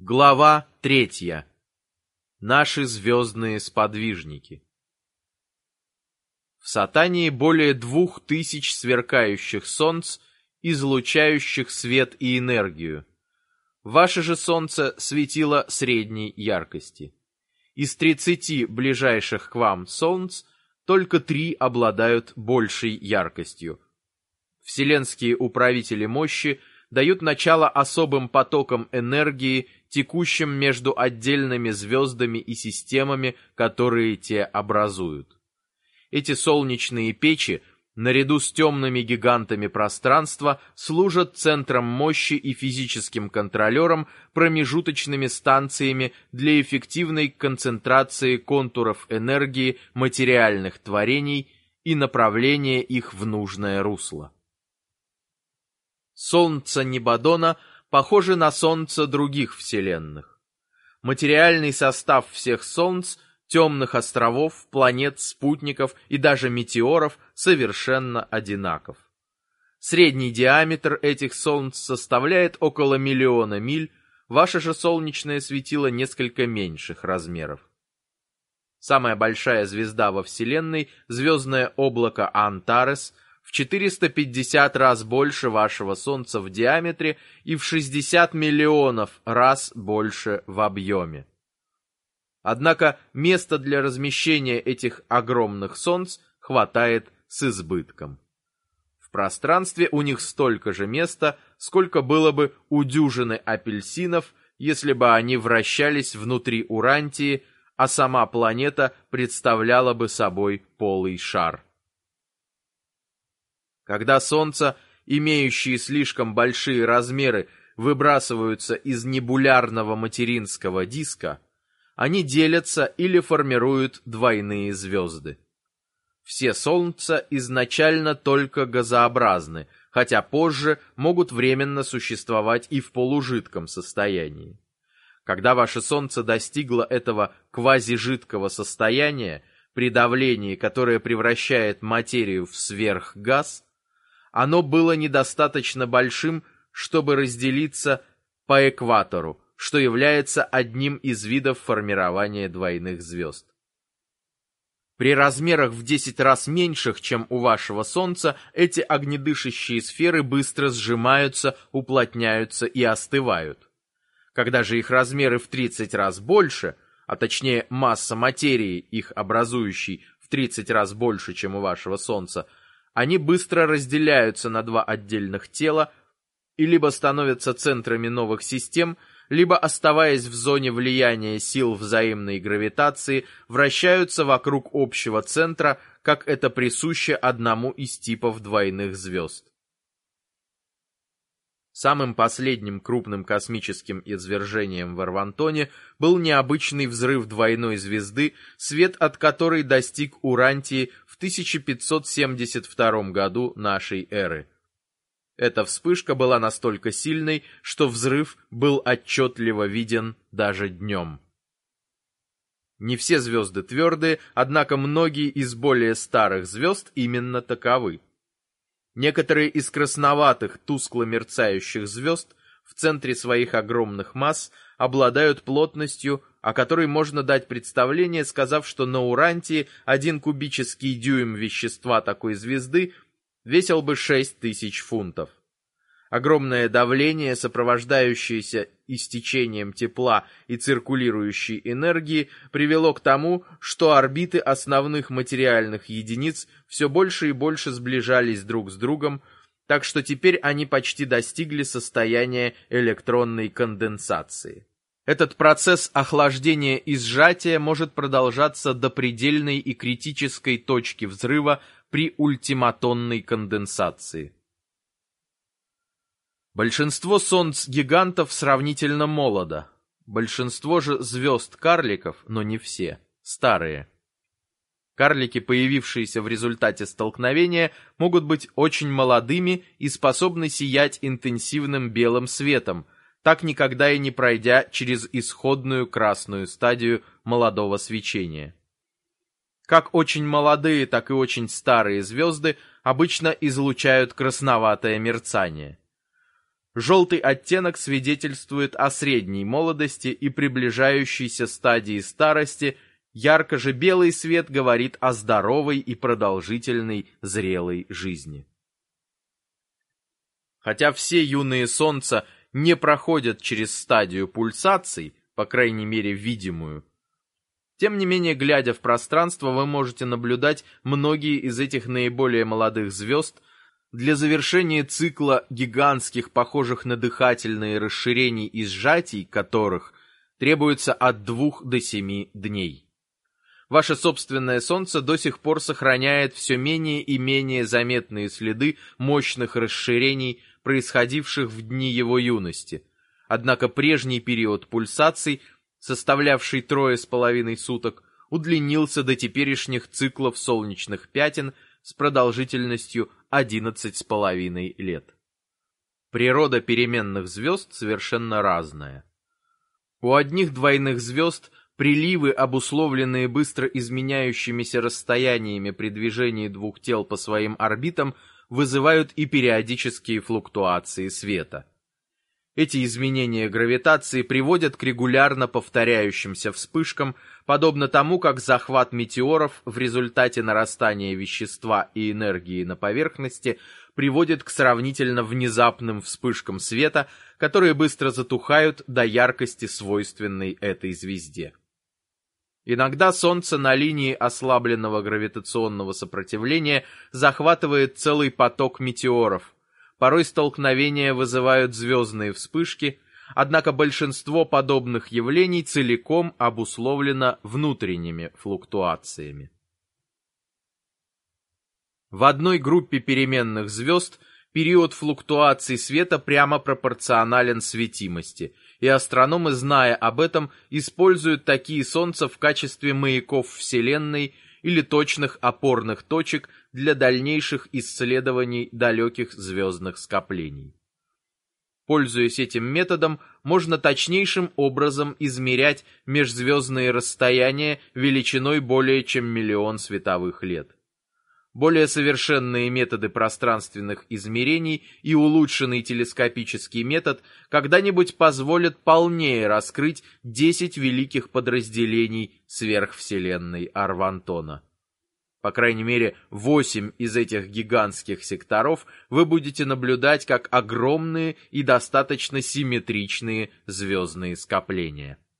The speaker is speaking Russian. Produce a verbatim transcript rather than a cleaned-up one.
Глава третья. Наши звездные сподвижники. В Сатании более двух тысяч сверкающих солнц, излучающих свет и энергию. Ваше же солнце светило средней яркости. Из тридцати ближайших к вам солнц только три обладают большей яркостью. Вселенские управители мощи дают начало особым потокам энергии, текущим между отдельными звездами и системами, которые те образуют. Эти солнечные печи, наряду с темными гигантами пространства, служат центром мощи и физическим контролером, промежуточными станциями для эффективной концентрации контуров энергии материальных творений и направления их в нужное русло. Солнце Небадона похоже на солнца других вселенных. Материальный состав всех солнц, темных островов, планет, спутников и даже метеоров совершенно одинаков. Средний диаметр этих солнц составляет около миллиона миль, ваше же солнечное светило несколько меньших размеров. Самая большая звезда во Вселенной, звездное облако Антарес, в четыреста пятьдесят раз больше вашего Солнца в диаметре и в шестьдесят миллионов раз больше в объеме. Однако места для размещения этих огромных Солнц хватает с избытком. В пространстве у них столько же места, сколько было бы у дюжины апельсинов, если бы они вращались внутри Урантии, а сама планета представляла бы собой полый шар. Когда Солнца, имеющие слишком большие размеры, выбрасываются из небулярного материнского диска, они делятся или формируют двойные звезды. Все Солнца изначально только газообразны, хотя позже могут временно существовать и в полужидком состоянии. Когда ваше Солнце достигло этого квазижидкого состояния, при давлении, которое превращает материю в сверхгаз, оно было недостаточно большим, чтобы разделиться по экватору, что является одним из видов формирования двойных звезд. При размерах в десять раз меньших, чем у вашего Солнца, эти огнедышащие сферы быстро сжимаются, уплотняются и остывают. Когда же их размеры в тридцать раз больше, а точнее масса материи, их образующей, в тридцать раз больше, чем у вашего Солнца, они быстро разделяются на два отдельных тела и либо становятся центрами новых систем, либо, оставаясь в зоне влияния сил взаимной гравитации, вращаются вокруг общего центра, как это присуще одному из типов двойных звезд. Самым последним крупным космическим извержением в Арвантоне был необычный взрыв двойной звезды, свет от которой достиг Урантии в тысяча пятьсот семьдесят втором году нашей эры. Эта вспышка была настолько сильной, что взрыв был отчетливо виден даже днем. Не все звезды твердые, однако многие из более старых звезд именно таковы. Некоторые из красноватых, тускло мерцающих звезд в центре своих огромных масс обладают плотностью, о которой можно дать представление, сказав, что на Урантии один кубический дюйм вещества такой звезды весил бы шесть тысяч фунтов. Огромное давление, сопровождающееся истечением тепла и циркулирующей энергии, привело к тому, что орбиты основных материальных единиц все больше и больше сближались друг с другом, так что теперь они почти достигли состояния электронной конденсации. Этот процесс охлаждения и сжатия может продолжаться до предельной и критической точки взрыва при ультиматонной конденсации. Большинство солнц-гигантов сравнительно молодо. Большинство же звезд-карликов, но не все, старые. Карлики, появившиеся в результате столкновения, могут быть очень молодыми и способны сиять интенсивным белым светом, так никогда и не пройдя через исходную красную стадию молодого свечения. Как очень молодые, так и очень старые звезды обычно излучают красноватое мерцание. Желтый оттенок свидетельствует о средней молодости и приближающейся стадии старости, ярко же белый свет говорит о здоровой и продолжительной зрелой жизни. Хотя все юные солнца не проходят через стадию пульсаций, по крайней мере видимую, тем не менее, глядя в пространство, вы можете наблюдать многие из этих наиболее молодых звезд, для завершения цикла гигантских, похожих на дыхательные расширений и сжатий, которых требуется от двух до семи дней. Ваше собственное Солнце до сих пор сохраняет все менее и менее заметные следы мощных расширений, происходивших в дни его юности. Однако прежний период пульсаций, составлявший трое с половиной суток, удлинился до теперешних циклов солнечных пятен с продолжительностью одиннадцать с половиной лет. Природа переменных звезд совершенно разная. У одних двойных звезд приливы, обусловленные быстро изменяющимися расстояниями при движении двух тел по своим орбитам, вызывают и периодические флуктуации света. Эти изменения гравитации приводят к регулярно повторяющимся вспышкам, подобно тому, как захват метеоров в результате нарастания вещества и энергии на поверхности приводит к сравнительно внезапным вспышкам света, которые быстро затухают до яркости, свойственной этой звезде. Иногда Солнце на линии ослабленного гравитационного сопротивления захватывает целый поток метеоров. Порой столкновения вызывают звездные вспышки, однако большинство подобных явлений целиком обусловлено внутренними флуктуациями. В одной группе переменных звезд период флуктуаций света прямо пропорционален светимости, и астрономы, зная об этом, используют такие солнца в качестве маяков Вселенной или точных опорных точек для дальнейших исследований далеких звездных скоплений. Пользуясь этим методом, можно точнейшим образом измерять межзвездные расстояния величиной более чем миллион световых лет. Более совершенные методы пространственных измерений и улучшенный телескопический метод когда-нибудь позволят полнее раскрыть десять великих подразделений сверхвселенной Арвантона. По крайней мере, восемь из этих гигантских секторов вы будете наблюдать как огромные и достаточно симметричные звездные скопления.